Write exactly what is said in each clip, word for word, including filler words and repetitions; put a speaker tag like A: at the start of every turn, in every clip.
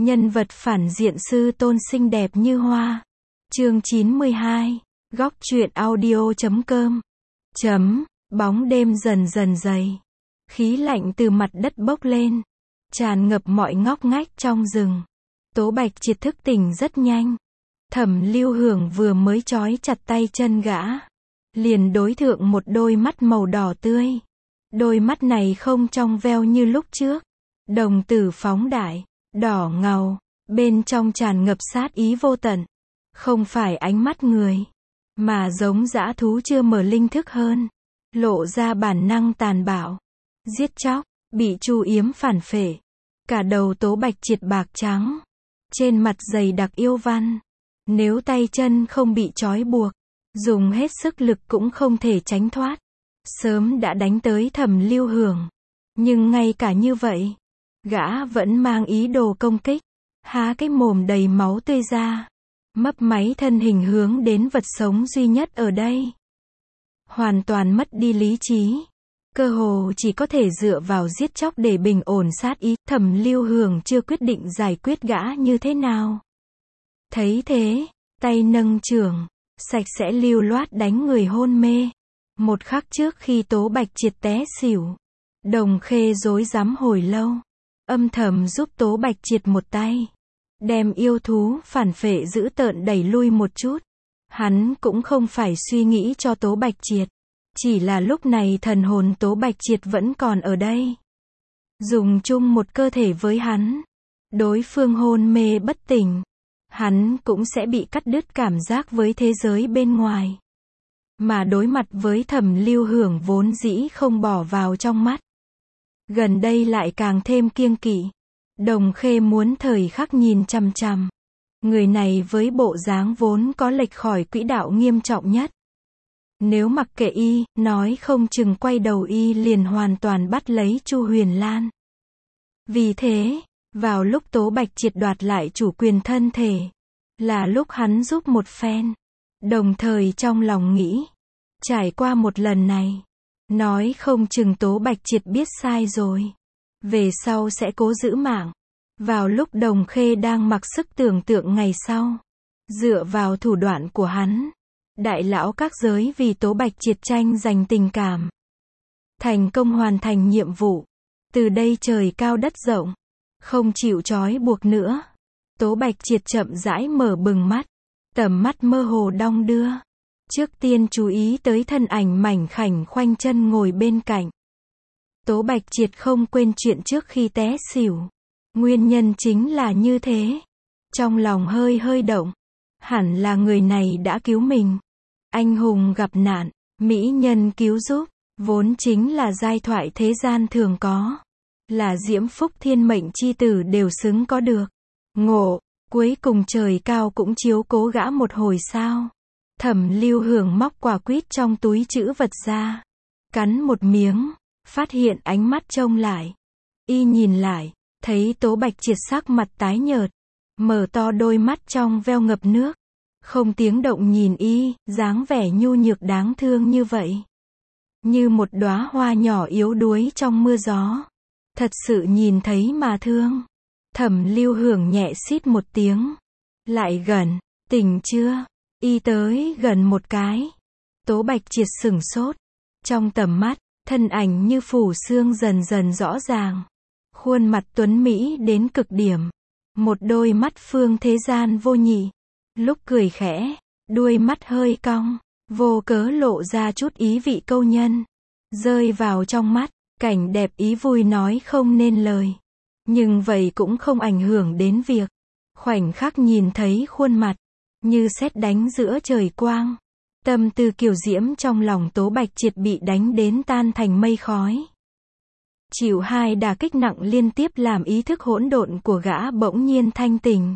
A: Nhân vật phản diện sư tôn xinh đẹp như hoa. Chương chín mươi hai. Góc truyện audio chấm com. Chấm, bóng đêm dần dần dày. Khí lạnh từ mặt đất bốc lên, tràn ngập mọi ngóc ngách trong rừng. Tố Bạch Triệt thức tỉnh rất nhanh. Thẩm Lưu Hưởng vừa mới trói chặt tay chân gã, liền đối thượng một đôi mắt màu đỏ tươi. Đôi mắt này không trong veo như lúc trước, đồng tử phóng đại, đỏ ngầu, bên trong tràn ngập sát ý vô tận. Không phải ánh mắt người, mà giống dã thú chưa mở linh thức hơn, lộ ra bản năng tàn bạo, giết chóc, bị Chu Yếm phản phệ. Cả đầu Tố Bạch Triệt bạc trắng, trên mặt dày đặc yêu văn. Nếu tay chân không bị trói buộc, dùng hết sức lực cũng không thể tránh thoát. Sớm đã đánh tới Thẩm Lưu Hưởng. Nhưng ngay cả như vậy, gã vẫn mang ý đồ công kích. Há cái mồm đầy máu tươi ra, mấp máy thân hình hướng đến vật sống duy nhất ở đây. Hoàn toàn mất đi lý trí, cơ hồ chỉ có thể dựa vào giết chóc để bình ổn sát ý. Thẩm Lưu Hưởng chưa quyết định giải quyết gã như thế nào. Thấy thế, tay nâng chưởng, sạch sẽ lưu loát đánh người hôn mê. Một khắc trước khi Tố Bạch Triệt té xỉu, Đồng Khê rối rắm hồi lâu, âm thầm giúp Tố Bạch Triệt một tay, đem yêu thú phản phệ dữ tợn đẩy lui một chút. Hắn cũng không phải suy nghĩ cho Tố Bạch Triệt, chỉ là lúc này thần hồn Tố Bạch Triệt vẫn còn ở đây. Dùng chung một cơ thể với hắn, đối phương hôn mê bất tỉnh, hắn cũng sẽ bị cắt đứt cảm giác với thế giới bên ngoài. Mà đối mặt với Thẩm Lưu Hưởng vốn dĩ không bỏ vào trong mắt, gần đây lại càng thêm kiêng kỵ. Đồng Khê muốn thời khắc nhìn chằm chằm người này với bộ dáng vốn có lệch khỏi quỹ đạo nghiêm trọng nhất. Nếu mặc kệ y, nói không chừng quay đầu y liền hoàn toàn bắt lấy Chu Huyền Lan. Vì thế, vào lúc Tố Bạch Triệt đoạt lại chủ quyền thân thể, là lúc hắn giúp một phen. Đồng thời trong lòng nghĩ, trải qua một lần này, nói không chừng Tố Bạch Triệt biết sai rồi, về sau sẽ cố giữ mạng. Vào lúc Đồng Khê đang mặc sức tưởng tượng ngày sau, dựa vào thủ đoạn của hắn, đại lão các giới vì Tố Bạch Triệt tranh giành tình cảm, thành công hoàn thành nhiệm vụ. Từ đây trời cao đất rộng, không chịu trói buộc nữa. Tố Bạch Triệt chậm rãi mở bừng mắt, tầm mắt mơ hồ đong đưa. Trước tiên chú ý tới thân ảnh mảnh khảnh khoanh chân ngồi bên cạnh. Tố Bạch Triệt không quên chuyện trước khi té xỉu. Nguyên nhân chính là như thế. Trong lòng hơi hơi động. Hẳn là người này đã cứu mình. Anh hùng gặp nạn, mỹ nhân cứu giúp, vốn chính là giai thoại thế gian thường có. Là diễm phúc thiên mệnh chi tử đều xứng có được. Ngộ, cuối cùng trời cao cũng chiếu cố gã một hồi sao. Thẩm Lưu Hưởng móc quả quýt trong túi trữ vật ra, cắn một miếng, phát hiện ánh mắt trông lại. Y nhìn lại, thấy Tố Bạch Triệt sắc mặt tái nhợt, mở to đôi mắt trong veo ngập nước, không tiếng động nhìn y, dáng vẻ nhu nhược đáng thương như vậy, như một đóa hoa nhỏ yếu đuối trong mưa gió. Thật sự nhìn thấy mà thương. Thẩm Lưu Hưởng nhẹ xít một tiếng, lại gần, tỉnh chưa? Y tới gần một cái. Tố Bạch Triệt sửng sốt. Trong tầm mắt, thân ảnh như phủ xương dần dần rõ ràng. Khuôn mặt tuấn mỹ đến cực điểm. Một đôi mắt phương thế gian vô nhị. Lúc cười khẽ, đuôi mắt hơi cong, vô cớ lộ ra chút ý vị câu nhân. Rơi vào trong mắt, cảnh đẹp ý vui nói không nên lời. Nhưng vậy cũng không ảnh hưởng đến việc khoảnh khắc nhìn thấy khuôn mặt, như sét đánh giữa trời quang. Tâm tư kiều diễm trong lòng Tố Bạch Triệt bị đánh đến tan thành mây khói. Chịu hai đả kích nặng liên tiếp làm ý thức hỗn độn của gã bỗng nhiên thanh tỉnh.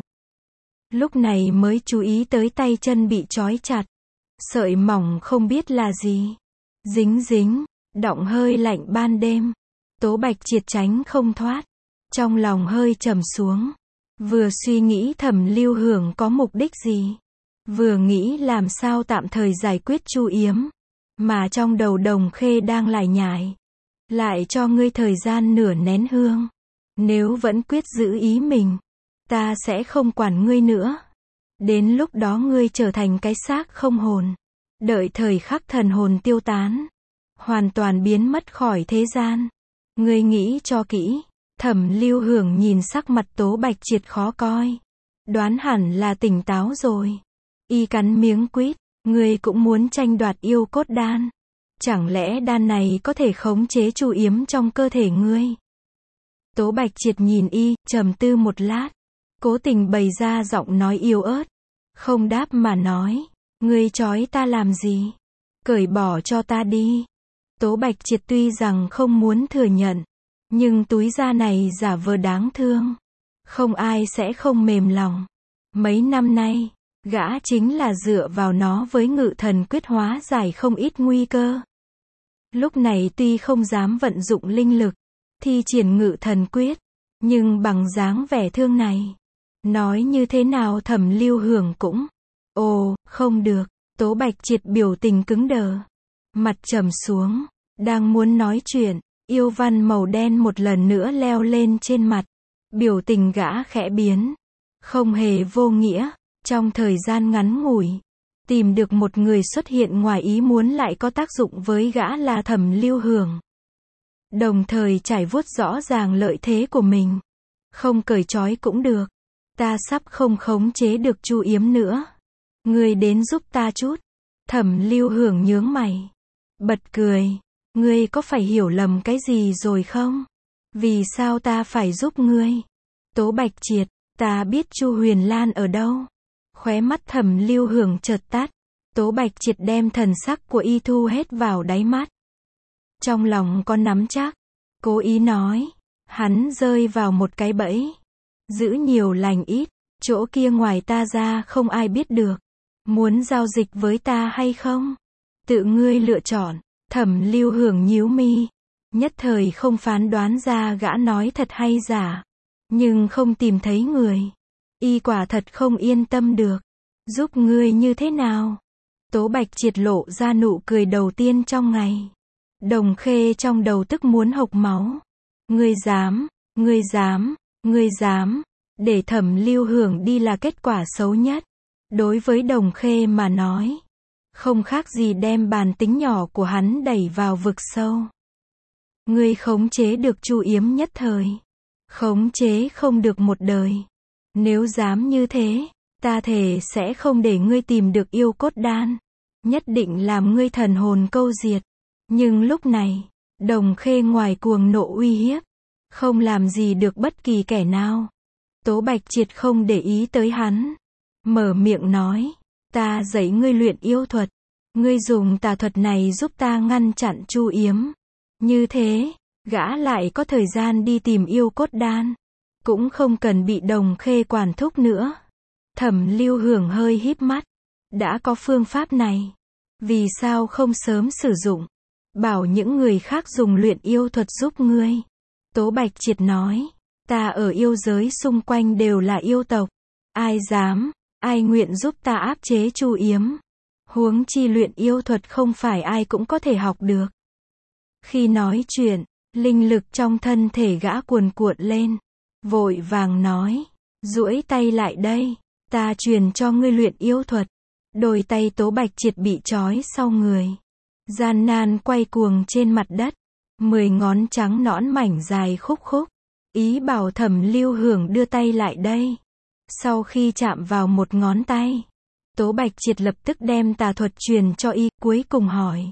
A: Lúc này mới chú ý tới tay chân bị trói chặt. Sợi mỏng không biết là gì. Dính dính, đọng hơi lạnh ban đêm. Tố Bạch Triệt tránh không thoát. Trong lòng hơi trầm xuống. Vừa suy nghĩ Thẩm Lưu Hưởng có mục đích gì, vừa nghĩ làm sao tạm thời giải quyết Chu Yếm, mà trong đầu Đồng Khê đang lải nhải. Lại cho ngươi thời gian nửa nén hương. Nếu vẫn quyết giữ ý mình, Ta sẽ không quản ngươi nữa. Đến lúc đó ngươi trở thành cái xác không hồn. Đợi thời khắc thần hồn tiêu tán. Hoàn toàn biến mất khỏi thế gian. Ngươi nghĩ cho kỹ. Thẩm Lưu Hưởng nhìn sắc mặt Tố Bạch Triệt khó coi. Đoán hẳn là tỉnh táo rồi. Y cắn miếng quýt. Ngươi cũng muốn tranh đoạt yêu cốt đan. Chẳng lẽ đan này có thể khống chế Chu Yếm trong cơ thể ngươi? Tố Bạch Triệt nhìn y, trầm tư một lát. Cố tình bày ra giọng nói yếu ớt. Không đáp mà nói. Ngươi trói ta làm gì? Cởi bỏ cho ta đi. Tố Bạch Triệt tuy rằng không muốn thừa nhận. Nhưng túi da này giả vờ đáng thương. Không ai sẽ không mềm lòng. Mấy năm nay, gã chính là dựa vào nó với ngự thần quyết hóa giải không ít nguy cơ. Lúc này tuy không dám vận dụng linh lực, thi triển ngự thần quyết, nhưng bằng dáng vẻ thương này, nói như thế nào Thẩm Lưu Hưởng cũng, ồ, không được. Tố Bạch Triệt biểu tình cứng đờ, mặt trầm xuống, đang muốn nói chuyện, yêu văn màu đen một lần nữa leo lên trên mặt, biểu tình gã khẽ biến, không hề vô nghĩa, trong thời gian ngắn ngủi, tìm được một người xuất hiện ngoài ý muốn lại có tác dụng với gã là Thẩm Lưu Hưởng. Đồng thời trải vuốt rõ ràng lợi thế của mình. Không cởi trói cũng được. Ta sắp không khống chế được Chu Yếm nữa. Ngươi đến giúp ta chút. Thẩm Lưu Hưởng nhướng mày. Bật cười. Ngươi có phải hiểu lầm cái gì rồi không? Vì sao ta phải giúp ngươi? Tố Bạch Triệt, ta biết Chu Huyền Lan ở đâu. Khóe mắt Thẩm Lưu Hưởng chợt tắt. Tố Bạch Triệt đem thần sắc của y thu hết vào đáy mắt. Trong lòng có nắm chắc. Cố ý nói. Hắn rơi vào một cái bẫy. Giữ nhiều lành ít. Chỗ kia ngoài ta ra không ai biết được. Muốn giao dịch với ta hay không? Tự ngươi lựa chọn. Thẩm Lưu Hưởng nhíu mi. Nhất thời không phán đoán ra gã nói thật hay giả. Nhưng không tìm thấy người. Y quả thật không yên tâm được. Giúp ngươi như thế nào? Tố Bạch Triệt lộ ra nụ cười đầu tiên trong ngày. Đồng Khê trong đầu tức muốn hộc máu. Ngươi dám, ngươi dám, ngươi dám. Để Thẩm Lưu Hưởng đi là kết quả xấu nhất. Đối với Đồng Khê mà nói. Không khác gì đem bản tính nhỏ của hắn đẩy vào vực sâu. Ngươi khống chế được Chu Yếm nhất thời. Khống chế không được một đời. Nếu dám như thế, ta thề sẽ không để ngươi tìm được yêu cốt đan. Nhất định làm ngươi thần hồn câu diệt. Nhưng lúc này, Đồng Khê ngoài cuồng nộ uy hiếp, không làm gì được bất kỳ kẻ nào. Tố Bạch Triệt không để ý tới hắn. Mở miệng nói, ta dạy ngươi luyện yêu thuật. Ngươi dùng tà thuật này giúp ta ngăn chặn Chu Yếm. Như thế, gã lại có thời gian đi tìm yêu cốt đan. Cũng không cần bị Đồng Khê quản thúc nữa. Thẩm Lưu Hưởng hơi híp mắt. Đã có phương pháp này. Vì sao không sớm sử dụng? Bảo những người khác dùng luyện yêu thuật giúp ngươi. Tố Bạch Triệt nói. Ta ở yêu giới xung quanh đều là yêu tộc. Ai dám, ai nguyện giúp ta áp chế Chu Yếm. Huống chi luyện yêu thuật không phải ai cũng có thể học được. Khi nói chuyện, linh lực trong thân thể gã cuồn cuộn lên. Vội vàng nói. Duỗi tay lại đây. Ta truyền cho ngươi luyện yêu thuật. Đôi tay Tố Bạch Triệt bị trói sau người. Gian nan quay cuồng trên mặt đất. Mười ngón trắng nõn mảnh dài khúc khúc. Ý bảo Thẩm Lưu Hưởng đưa tay lại đây. Sau khi chạm vào một ngón tay, Tố Bạch Triệt lập tức đem tà thuật truyền cho y, cuối cùng hỏi.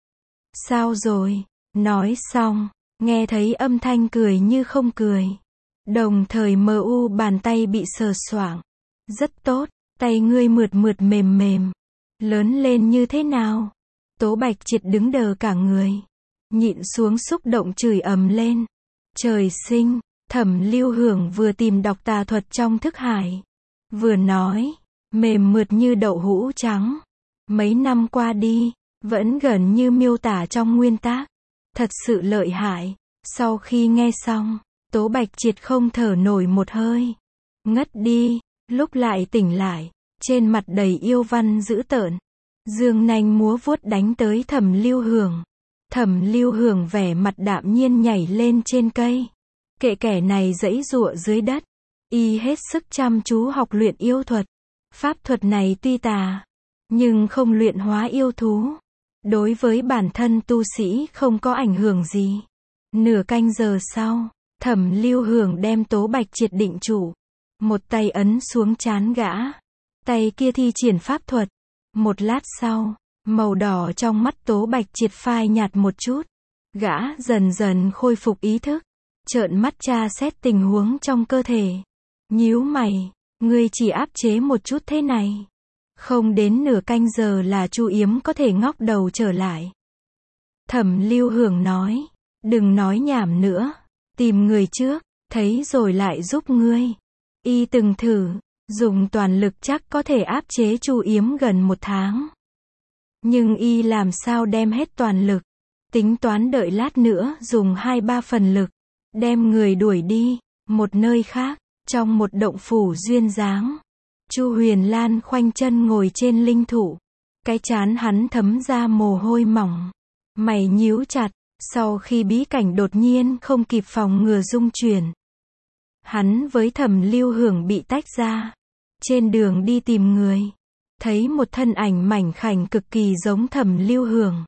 A: Sao rồi? Nói xong, nghe thấy âm thanh cười như không cười. Đồng thời mờ u bàn tay bị sờ soạng. Rất tốt, tay ngươi mượt mượt mềm mềm. Lớn lên như thế nào? Tố Bạch Triệt đứng đờ cả người. Nhịn xuống xúc động chửi ầm lên. Trời sinh, Thẩm Lưu Hưởng vừa tìm đọc tà thuật trong thức hải. Vừa nói, mềm mượt như đậu hũ trắng. Mấy năm qua đi, vẫn gần như miêu tả trong nguyên tác. Thật sự lợi hại. Sau khi nghe xong, Tố Bạch Triệt không thở nổi một hơi. Ngất đi, lúc lại tỉnh lại, trên mặt đầy yêu văn dữ tợn. Dương nanh múa vuốt đánh tới Thẩm Lưu Hưởng. Thẩm Lưu Hưởng vẻ mặt đạm nhiên nhảy lên trên cây. Kệ kẻ này giãy giụa dưới đất. Y hết sức chăm chú học luyện yêu thuật. Pháp thuật này tuy tà, nhưng không luyện hóa yêu thú. Đối với bản thân tu sĩ không có ảnh hưởng gì. Nửa canh giờ sau, Thẩm Lưu Hưởng đem Tố Bạch triệt định trụ. Một tay ấn xuống trán gã. Tay kia thi triển pháp thuật. Một lát sau, màu đỏ trong mắt Tố Bạch triệt phai nhạt một chút. Gã dần dần khôi phục ý thức. Trợn mắt tra xét tình huống trong cơ thể. Nhíu mày, ngươi chỉ áp chế một chút thế này. Không đến nửa canh giờ là Chu Yếm có thể ngóc đầu trở lại. Thẩm Lưu Hưởng nói, đừng nói nhảm nữa, tìm người trước, thấy rồi lại giúp ngươi. Y từng thử, dùng toàn lực chắc có thể áp chế Chu Yếm gần một tháng. Nhưng Y làm sao đem hết toàn lực, tính toán đợi lát nữa dùng hai ba phần lực, đem người đuổi đi, một nơi khác, trong một động phủ duyên dáng. Chu Huyền Lan khoanh chân ngồi trên linh thụ. Cái trán hắn thấm ra mồ hôi mỏng. Mày nhíu chặt, sau khi bí cảnh đột nhiên không kịp phòng ngừa dung chuyển. Hắn với Thẩm Lưu Hưởng bị tách ra. Trên đường đi tìm người. Thấy một thân ảnh mảnh khảnh cực kỳ giống Thẩm Lưu Hưởng.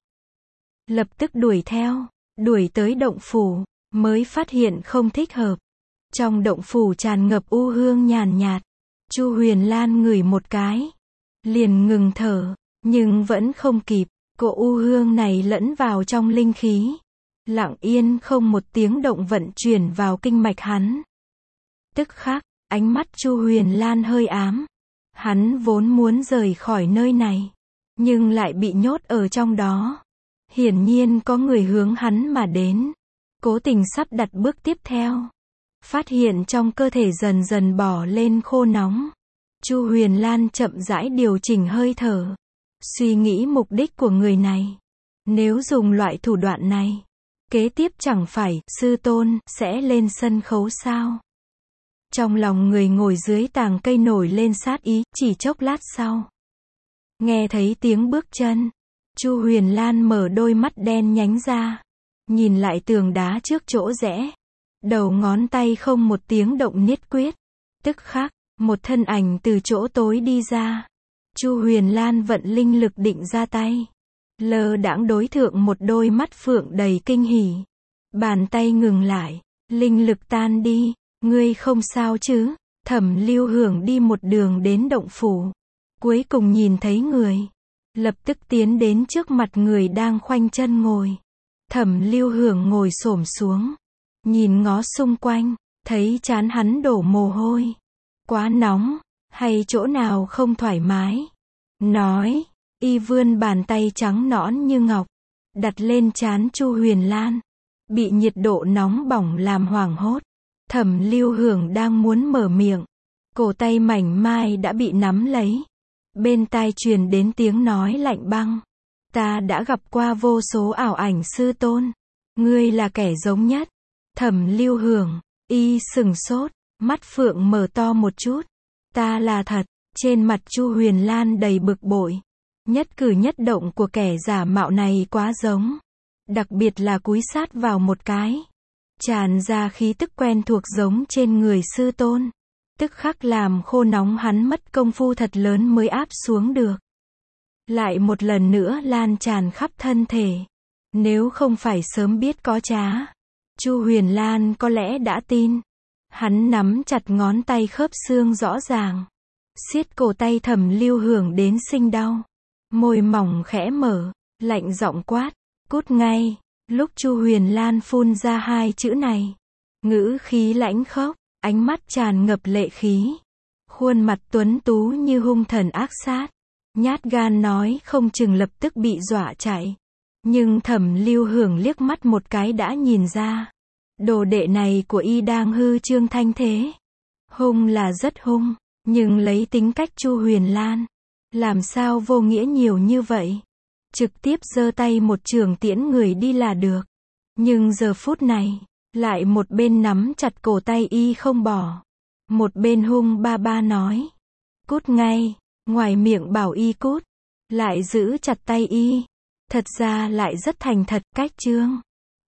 A: Lập tức đuổi theo, đuổi tới động phủ, mới phát hiện không thích hợp. Trong động phủ tràn ngập u hương nhàn nhạt. Chu Huyền Lan ngửi một cái, liền ngừng thở, nhưng vẫn không kịp, cỗ u hương này lẫn vào trong linh khí. Lặng yên không một tiếng động vận chuyển vào kinh mạch hắn. Tức khắc, ánh mắt Chu Huyền Lan hơi ám. Hắn vốn muốn rời khỏi nơi này, nhưng lại bị nhốt ở trong đó. Hiển nhiên có người hướng hắn mà đến, cố tình sắp đặt bước tiếp theo. Phát hiện trong cơ thể dần dần bỏ lên khô nóng. Chu Huyền Lan chậm rãi điều chỉnh hơi thở. Suy nghĩ mục đích của người này. Nếu dùng loại thủ đoạn này, kế tiếp chẳng phải, sư tôn, sẽ lên sân khấu sao? Trong lòng người ngồi dưới tàng cây nổi lên sát ý, chỉ chốc lát sau. Nghe thấy tiếng bước chân. Chu Huyền Lan mở đôi mắt đen nhánh ra. Nhìn lại tường đá trước chỗ rẽ. Đầu ngón tay không một tiếng động niết quyết. Tức khắc, một thân ảnh từ chỗ tối đi ra. Chu Huyền Lan vận linh lực định ra tay. Lơ đãng đối thượng một đôi mắt phượng đầy kinh hỉ. Bàn tay ngừng lại. Linh lực tan đi. Ngươi không sao chứ? Thẩm Lưu Hưởng đi một đường đến động phủ. Cuối cùng nhìn thấy người. Lập tức tiến đến trước mặt người đang khoanh chân ngồi. Thẩm Lưu Hưởng ngồi xổm xuống. Nhìn ngó xung quanh, thấy trán hắn đổ mồ hôi. Quá nóng, hay chỗ nào không thoải mái? Nói, Y vươn bàn tay trắng nõn như ngọc, đặt lên trán Chu Huyền Lan. Bị nhiệt độ nóng bỏng làm hoảng hốt. Thẩm Lưu Hưởng đang muốn mở miệng. Cổ tay mảnh mai đã bị nắm lấy. Bên tai truyền đến tiếng nói lạnh băng. Ta đã gặp qua vô số ảo ảnh sư tôn. Ngươi là kẻ giống nhất. Thẩm Lưu Hưởng, Y sừng sốt, mắt phượng mở to một chút. Ta là thật. Trên mặt Chu Huyền Lan đầy bực bội. Nhất cử nhất động của kẻ giả mạo này quá giống. Đặc biệt là cúi sát vào một cái. Tràn ra khí tức quen thuộc giống trên người sư tôn. Tức khắc làm khô nóng hắn mất công phu thật lớn mới áp xuống được. Lại một lần nữa lan tràn khắp thân thể. Nếu không phải sớm biết có trá, Chu Huyền Lan có lẽ đã tin. Hắn nắm chặt ngón tay khớp xương rõ ràng. Siết cổ tay Thẩm Lưu Hưởng đến sinh đau. Môi mỏng khẽ mở, lạnh giọng quát, cút ngay. Lúc Chu Huyền Lan phun ra hai chữ này, ngữ khí lãnh khốc, ánh mắt tràn ngập lệ khí. Khuôn mặt tuấn tú như hung thần ác sát. Nhát gan nói không chừng lập tức bị dọa chạy. Nhưng Thẩm Lưu Hưởng liếc mắt một cái đã nhìn ra. Đồ đệ này của Y đang hư trương thanh thế. Hung là rất hung, nhưng lấy tính cách Chu Huyền Lan, làm sao vô nghĩa nhiều như vậy. Trực tiếp giơ tay một trường tiễn người đi là được. Nhưng giờ phút này, lại một bên nắm chặt cổ tay Y không bỏ. Một bên hung ba ba nói. Cút ngay, ngoài miệng bảo Y cút, lại giữ chặt tay Y. Thật ra lại rất thành thật, cách chương.